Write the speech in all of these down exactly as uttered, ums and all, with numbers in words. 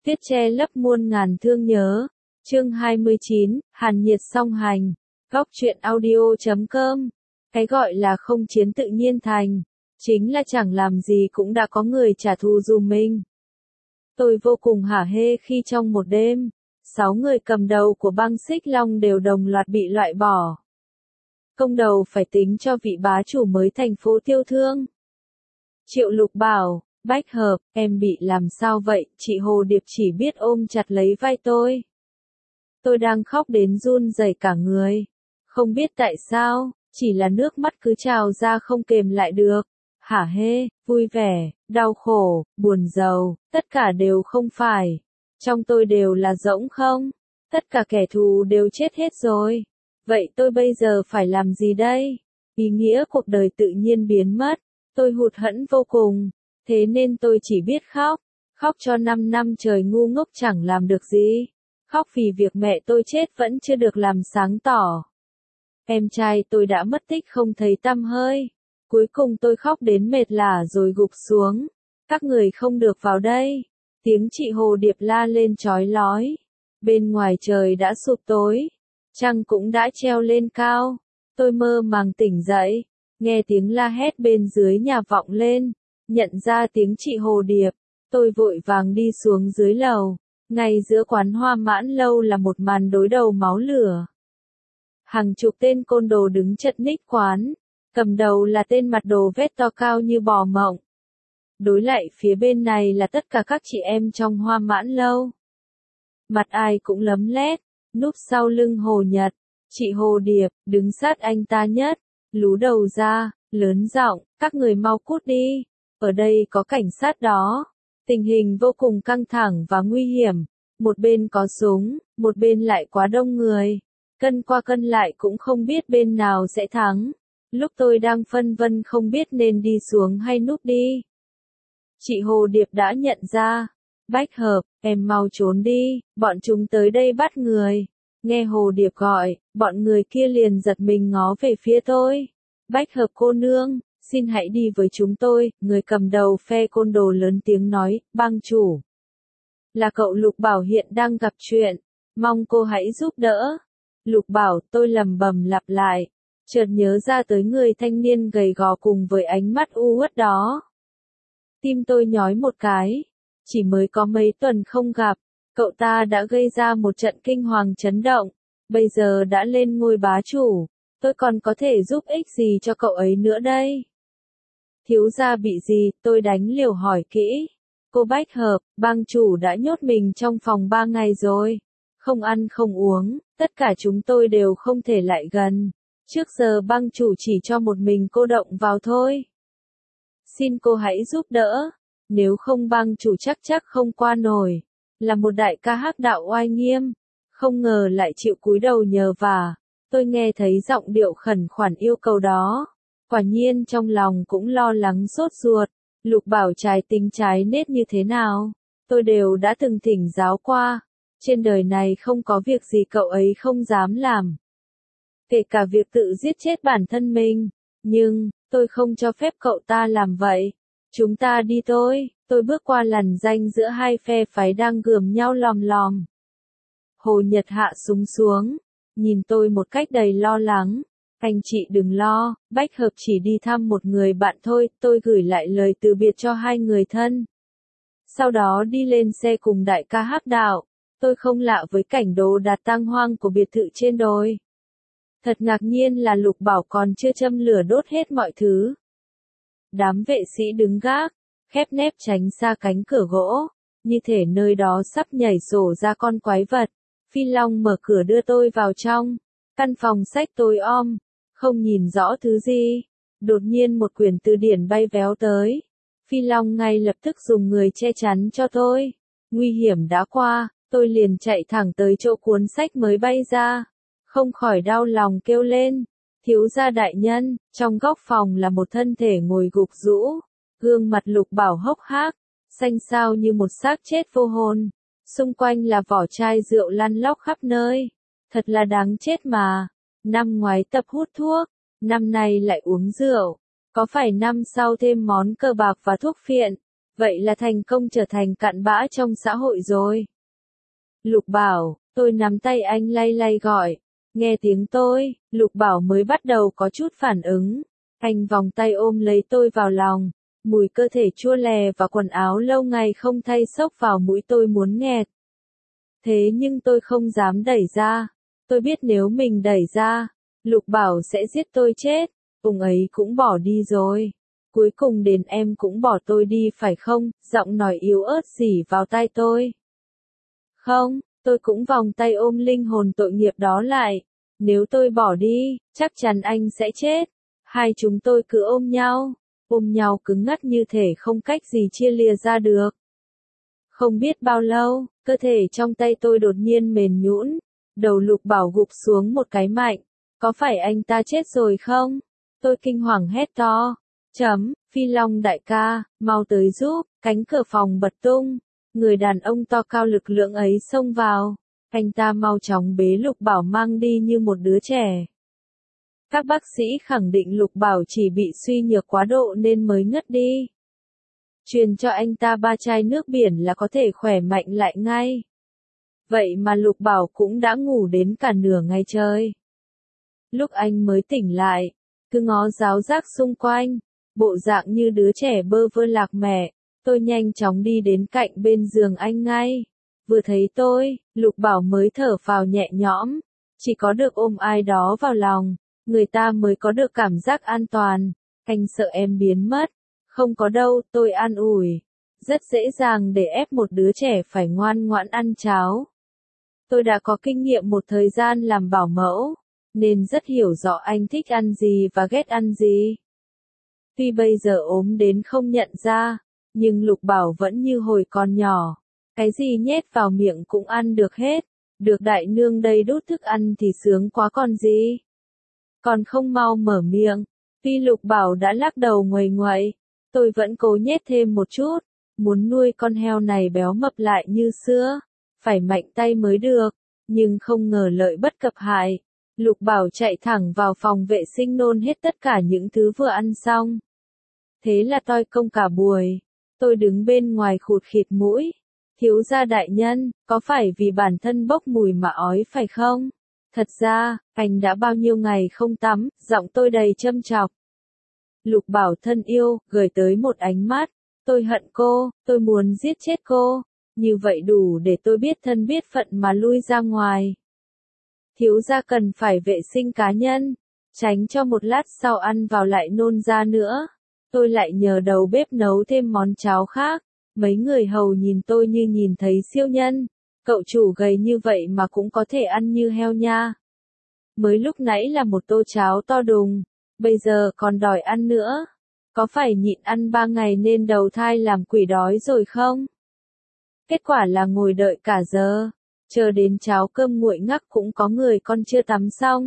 Tuyết che lấp muôn ngàn thương nhớ. Chương hai mươi chín, Hàn Nhiệt song hành. Góc truyện audio chấm com. Cái gọi là không chiến tự nhiên thành, chính là chẳng làm gì cũng đã có người trả thù dùm mình. Tôi vô cùng hả hê khi trong một đêm, sáu người cầm đầu của băng Xích Long đều đồng loạt bị loại bỏ. Công đầu phải tính cho vị bá chủ mới thành phố Tiêu Thương. Triệu Lục bảo, Bách Hợp, em bị làm sao vậy? Chị Hồ Điệp chỉ biết ôm chặt lấy vai tôi. Tôi đang khóc đến run rẩy cả người. Không biết tại sao, chỉ là nước mắt cứ trào ra không kềm lại được. Hả hê, vui vẻ, đau khổ, buồn rầu, tất cả đều không phải. Trong tôi đều là rỗng không? Tất cả kẻ thù đều chết hết rồi. Vậy tôi bây giờ phải làm gì đây? Ý nghĩa cuộc đời tự nhiên biến mất. Tôi hụt hẫng vô cùng. Thế nên tôi chỉ biết khóc. Khóc cho năm năm trời ngu ngốc chẳng làm được gì. Khóc vì việc mẹ tôi chết vẫn chưa được làm sáng tỏ. Em trai tôi đã mất tích không thấy tăm hơi. Cuối cùng tôi khóc đến mệt lả rồi gục xuống. Các người không được vào đây. Tiếng chị Hồ Điệp la lên chói lói. Bên ngoài trời đã sụp tối. Trăng cũng đã treo lên cao. Tôi mơ màng tỉnh dậy. Nghe tiếng la hét bên dưới nhà vọng lên. Nhận ra tiếng chị Hồ Điệp. Tôi vội vàng đi xuống dưới lầu. Ngay giữa quán Hoa Mãn Lâu là một màn đối đầu máu lửa. Hàng chục tên côn đồ đứng chật ních quán. Cầm đầu là tên mặt đồ vét to cao như bò mộng. Đối lại phía bên này là tất cả các chị em trong Hoa Mãn Lâu. Mặt ai cũng lấm lét, núp sau lưng Hồ Nhật. Chị Hồ Điệp, đứng sát anh ta nhất, lú đầu ra, lớn giọng, các người mau cút đi. Ở đây có cảnh sát đó. Tình hình vô cùng căng thẳng và nguy hiểm. Một bên có súng, một bên lại quá đông người. Cân qua cân lại cũng không biết bên nào sẽ thắng. Lúc tôi đang phân vân không biết nên đi xuống hay núp đi. Chị Hồ Điệp đã nhận ra. Bách Hợp, em mau trốn đi, bọn chúng tới đây bắt người. Nghe Hồ Điệp gọi, bọn người kia liền giật mình ngó về phía tôi. Bách Hợp cô nương, xin hãy đi với chúng tôi. Người cầm đầu phe côn đồ lớn tiếng nói, bang chủ. Là cậu Lục Bảo hiện đang gặp chuyện, mong cô hãy giúp đỡ. Lục Bảo, tôi lầm bầm lặp lại, chợt nhớ ra tới người thanh niên gầy gò cùng với ánh mắt u uất đó. Tim tôi nhói một cái, chỉ mới có mấy tuần không gặp, cậu ta đã gây ra một trận kinh hoàng chấn động, bây giờ đã lên ngôi bá chủ, tôi còn có thể giúp ích gì cho cậu ấy nữa đây? Thiếu gia bị gì? Tôi đánh liều hỏi kỹ. Cô Bách Hợp, bang chủ đã nhốt mình trong phòng ba ngày rồi. Không ăn không uống, tất cả chúng tôi đều không thể lại gần. Trước giờ bang chủ chỉ cho một mình cô động vào thôi. Xin cô hãy giúp đỡ. Nếu không bang chủ chắc chắc không qua nổi. Là một đại ca hắc đạo oai nghiêm. Không ngờ lại chịu cúi đầu nhờ vả. Tôi nghe thấy giọng điệu khẩn khoản yêu cầu đó. Quả nhiên trong lòng cũng lo lắng sốt ruột. Lục Bảo trái tính trái nết như thế nào? Tôi đều đã từng thỉnh giáo qua. Trên đời này không có việc gì cậu ấy không dám làm. Kể cả việc tự giết chết bản thân mình. Nhưng, tôi không cho phép cậu ta làm vậy. Chúng ta đi thôi. Tôi bước qua lằn ranh giữa hai phe phái đang gườm nhau lòm lòm. Hồ Nhật hạ súng xuống. Nhìn tôi một cách đầy lo lắng. Anh chị đừng lo, Bách Hợp chỉ đi thăm một người bạn thôi, tôi gửi lại lời từ biệt cho hai người thân. Sau đó đi lên xe cùng đại ca hắc đạo, tôi không lạ với cảnh đồ đạc tang hoang của biệt thự trên đồi. Thật ngạc nhiên là Lục Bảo còn chưa châm lửa đốt hết mọi thứ. Đám vệ sĩ đứng gác, khép nép tránh xa cánh cửa gỗ, như thể nơi đó sắp nhảy sổ ra con quái vật. Phi Long mở cửa đưa tôi vào trong, căn phòng sách tối om. Không nhìn rõ thứ gì. Đột nhiên một quyển từ điển bay véo tới. Phi Long ngay lập tức dùng người che chắn cho tôi. Nguy hiểm đã qua, tôi liền chạy thẳng tới chỗ cuốn sách mới bay ra. Không khỏi đau lòng kêu lên. Thiếu gia đại nhân, trong góc phòng là một thân thể ngồi gục rũ. Gương mặt Lục Bảo hốc hác, xanh xao như một xác chết vô hồn. Xung quanh là vỏ chai rượu lăn lóc khắp nơi. Thật là đáng chết mà. Năm ngoái tập hút thuốc, năm nay lại uống rượu, có phải năm sau thêm món cờ bạc và thuốc phiện, Vậy là thành công trở thành cặn bã trong xã hội rồi. Lục Bảo, tôi nắm tay anh lay lay gọi. Nghe tiếng tôi, Lục Bảo mới bắt đầu có chút phản ứng. Anh vòng tay ôm lấy tôi vào lòng. Mùi cơ thể chua lè và quần áo lâu ngày không thay xốc vào mũi tôi muốn nghẹt. Thế nhưng tôi không dám đẩy ra. Tôi biết nếu mình đẩy ra, Lục Bảo sẽ giết tôi chết. Ông ấy cũng bỏ đi rồi. Cuối cùng đến em cũng bỏ tôi đi phải không? Giọng nói yếu ớt rỉ vào tai tôi. Không, tôi cũng vòng tay ôm linh hồn tội nghiệp đó lại. Nếu tôi bỏ đi, chắc chắn anh sẽ chết. Hai chúng tôi cứ ôm nhau, ôm nhau cứng ngắc như thể không cách gì chia lìa ra được. Không biết bao lâu, cơ thể trong tay tôi đột nhiên mềm nhũn, đầu Lục Bảo gục xuống một cái mạnh. Có phải anh ta chết rồi không? Tôi kinh hoàng hét to. Chấm, Phi Long đại ca, mau tới giúp, cánh cửa phòng bật tung. Người đàn ông to cao lực lượng ấy xông vào. Anh ta mau chóng bế Lục Bảo mang đi như một đứa trẻ. Các bác sĩ khẳng định Lục Bảo chỉ bị suy nhược quá độ nên mới ngất đi. Truyền cho anh ta ba chai nước biển là có thể khỏe mạnh lại ngay. Vậy mà Lục Bảo cũng đã ngủ đến cả nửa ngày trời. Lúc anh mới tỉnh lại, cứ ngó giáo giác xung quanh, bộ dạng như đứa trẻ bơ vơ lạc mẹ, tôi nhanh chóng đi đến cạnh bên giường anh ngay. Vừa thấy tôi, Lục Bảo mới thở phào nhẹ nhõm, chỉ có được ôm ai đó vào lòng, người ta mới có được cảm giác an toàn. Anh sợ em biến mất. Không có đâu, tôi an ủi. Rất dễ dàng để ép một đứa trẻ phải ngoan ngoãn ăn cháo. Tôi đã có kinh nghiệm một thời gian làm bảo mẫu, nên rất hiểu rõ anh thích ăn gì và ghét ăn gì. Tuy bây giờ ốm đến không nhận ra, nhưng Lục Bảo vẫn như hồi còn nhỏ. Cái gì nhét vào miệng cũng ăn được hết. Được đại nương đây đút thức ăn thì sướng quá còn gì. Còn không mau mở miệng. Tuy Lục Bảo đã lắc đầu nguầy nguậy, tôi vẫn cố nhét thêm một chút. Muốn nuôi con heo này béo mập lại như xưa. Phải mạnh tay mới được. Nhưng không ngờ lợi bất cập hại. Lục Bảo chạy thẳng vào phòng vệ sinh nôn hết tất cả những thứ vừa ăn xong. Thế là toi công cả buổi. Tôi đứng bên ngoài khụt khịt mũi. Thiếu gia đại nhân, có phải vì bản thân bốc mùi mà ói phải không? Thật ra, anh đã bao nhiêu ngày không tắm, giọng tôi đầy châm chọc. Lục Bảo thân yêu, gửi tới một ánh mắt. Tôi hận cô, tôi muốn giết chết cô. Như vậy đủ để tôi biết thân biết phận mà lui ra ngoài. Thiếu gia cần phải vệ sinh cá nhân, tránh cho một lát sau ăn vào lại nôn ra nữa. Tôi lại nhờ đầu bếp nấu thêm món cháo khác. Mấy người hầu nhìn tôi như nhìn thấy siêu nhân. Cậu chủ gầy như vậy mà cũng có thể ăn như heo nha. Mới lúc nãy là một tô cháo to đùng, bây giờ còn đòi ăn nữa. Có phải nhịn ăn ba ngày nên đầu thai làm quỷ đói rồi không? Kết quả là ngồi đợi cả giờ, chờ đến cháo cơm nguội ngắc cũng có người con chưa tắm xong.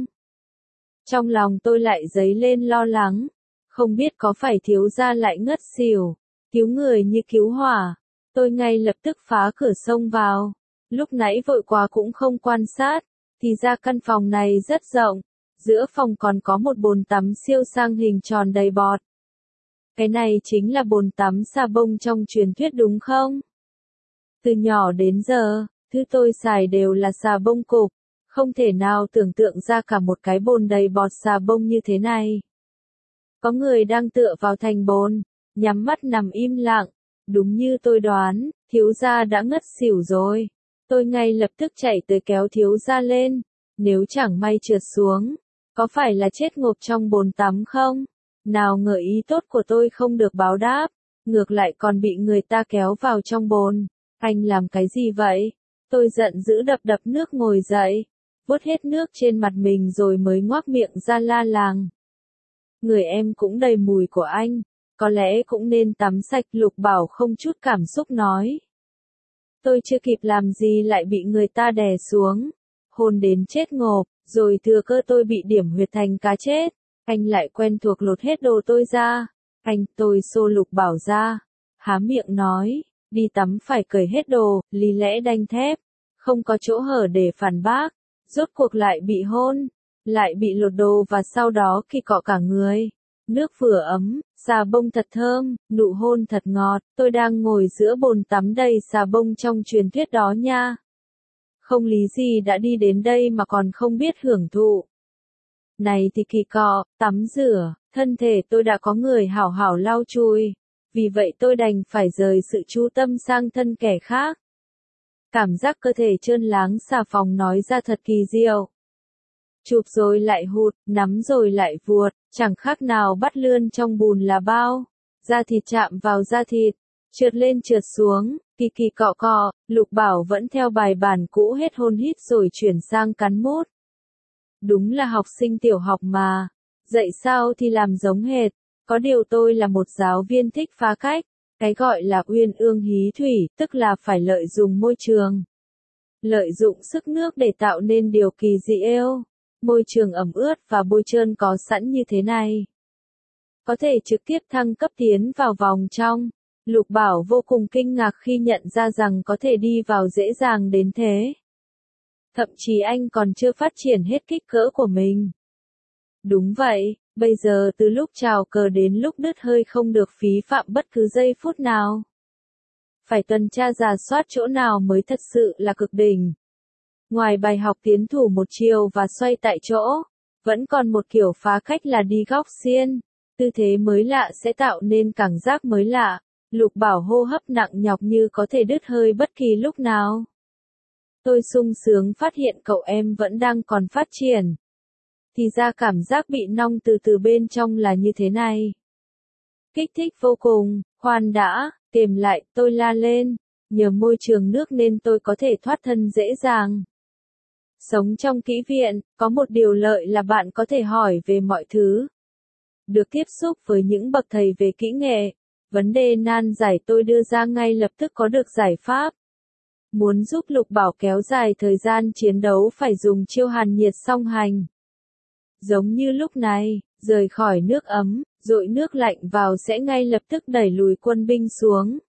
Trong lòng tôi lại dấy lên lo lắng, không biết có phải thiếu gia lại ngất xỉu, cứu người như cứu hỏa. Tôi ngay lập tức phá cửa xông vào, lúc nãy vội quá cũng không quan sát, thì ra căn phòng này rất rộng, giữa phòng còn có một bồn tắm siêu sang hình tròn đầy bọt. Cái này chính là bồn tắm xà bông trong truyền thuyết đúng không? Từ nhỏ đến giờ, thứ tôi xài đều là xà bông cục, không thể nào tưởng tượng ra cả một cái bồn đầy bọt xà bông như thế này. Có người đang tựa vào thành bồn, nhắm mắt nằm im lặng, đúng như tôi đoán, thiếu gia đã ngất xỉu rồi. Tôi ngay lập tức chạy tới kéo thiếu gia lên, nếu chẳng may trượt xuống, có phải là chết ngộp trong bồn tắm không? Nào ngờ ý tốt của tôi không được báo đáp, ngược lại còn bị người ta kéo vào trong bồn. Anh làm cái gì vậy? Tôi giận dữ đập đập nước ngồi dậy, vuốt hết nước trên mặt mình rồi mới ngoác miệng ra la làng. Người em cũng đầy mùi của anh, có lẽ cũng nên tắm sạch. Lục Bảo không chút cảm xúc nói. Tôi chưa kịp làm gì lại bị người ta đè xuống, hôn đến chết ngộp, rồi thừa cơ tôi bị điểm huyệt thành cá chết. Anh lại quen thuộc lột hết đồ tôi ra. Anh, tôi xô Lục Bảo ra, há miệng nói, đi tắm phải cởi hết đồ, lý lẽ đanh thép, không có chỗ hở để phản bác, rốt cuộc lại bị hôn, lại bị lột đồ và sau đó khi cọ cả người. Nước vừa ấm, xà bông thật thơm, nụ hôn thật ngọt, tôi đang ngồi giữa bồn tắm đầy xà bông trong truyền thuyết đó nha. Không lý gì đã đi đến đây mà còn không biết hưởng thụ. Này thì kỳ cọ, tắm rửa, thân thể tôi đã có người hảo hảo lau chùi, vì vậy tôi đành phải rời sự chú tâm sang thân kẻ khác. Cảm giác cơ thể trơn láng xà phòng nói ra thật kỳ diệu. Chụp rồi lại hụt, nắm rồi lại vuột, chẳng khác nào bắt lươn trong bùn là bao. Da thịt chạm vào da thịt, trượt lên trượt xuống, kỳ kỳ cọ cọ, Lục Bảo vẫn theo bài bản cũ hết hôn hít rồi chuyển sang cắn mút. Đúng là học sinh tiểu học mà, dạy sao thì làm giống hệt, có điều tôi là một giáo viên thích phá cách, cái gọi là uyên ương hí thủy, tức là phải lợi dụng môi trường. Lợi dụng sức nước để tạo nên điều kỳ dị êu. Môi trường ẩm ướt và bôi trơn có sẵn như thế này, có thể trực tiếp thăng cấp tiến vào vòng trong. Lục Bảo vô cùng kinh ngạc khi nhận ra rằng có thể đi vào dễ dàng đến thế. Thậm chí anh còn chưa phát triển hết kích cỡ của mình. Đúng vậy, bây giờ từ lúc chào cờ đến lúc đứt hơi không được phí phạm bất cứ giây phút nào. Phải tuần tra rà soát chỗ nào mới thật sự là cực đỉnh. Ngoài bài học tiến thủ một chiều và xoay tại chỗ, vẫn còn một kiểu phá cách là đi góc xiên. Tư thế mới lạ sẽ tạo nên cảm giác mới lạ. Lục Bảo hô hấp nặng nhọc như có thể đứt hơi bất kỳ lúc nào. Tôi sung sướng phát hiện cậu em vẫn đang còn phát triển. Thì ra cảm giác bị nong từ từ bên trong là như thế này. Kích thích vô cùng, khoan đã, kềm lại, tôi la lên. Nhờ môi trường nước nên tôi có thể thoát thân dễ dàng. Sống trong kỹ viện, có một điều lợi là bạn có thể hỏi về mọi thứ. Được tiếp xúc với những bậc thầy về kỹ nghệ, vấn đề nan giải tôi đưa ra ngay lập tức có được giải pháp. Muốn giúp Lục Bảo kéo dài thời gian chiến đấu phải dùng chiêu hàn nhiệt song hành. Giống như lúc này, rời khỏi nước ấm, dội nước lạnh vào sẽ ngay lập tức đẩy lùi quân binh xuống.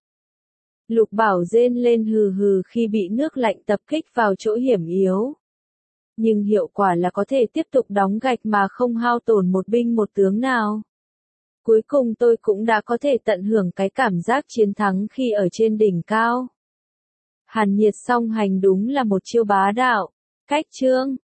Lục Bảo rên lên hừ hừ khi bị nước lạnh tập kích vào chỗ hiểm yếu. Nhưng hiệu quả là có thể tiếp tục đóng gạch mà không hao tổn một binh một tướng nào. Cuối cùng tôi cũng đã có thể tận hưởng cái cảm giác chiến thắng khi ở trên đỉnh cao. Hàn nhiệt song hành đúng là một chiêu bá đạo. Cách chương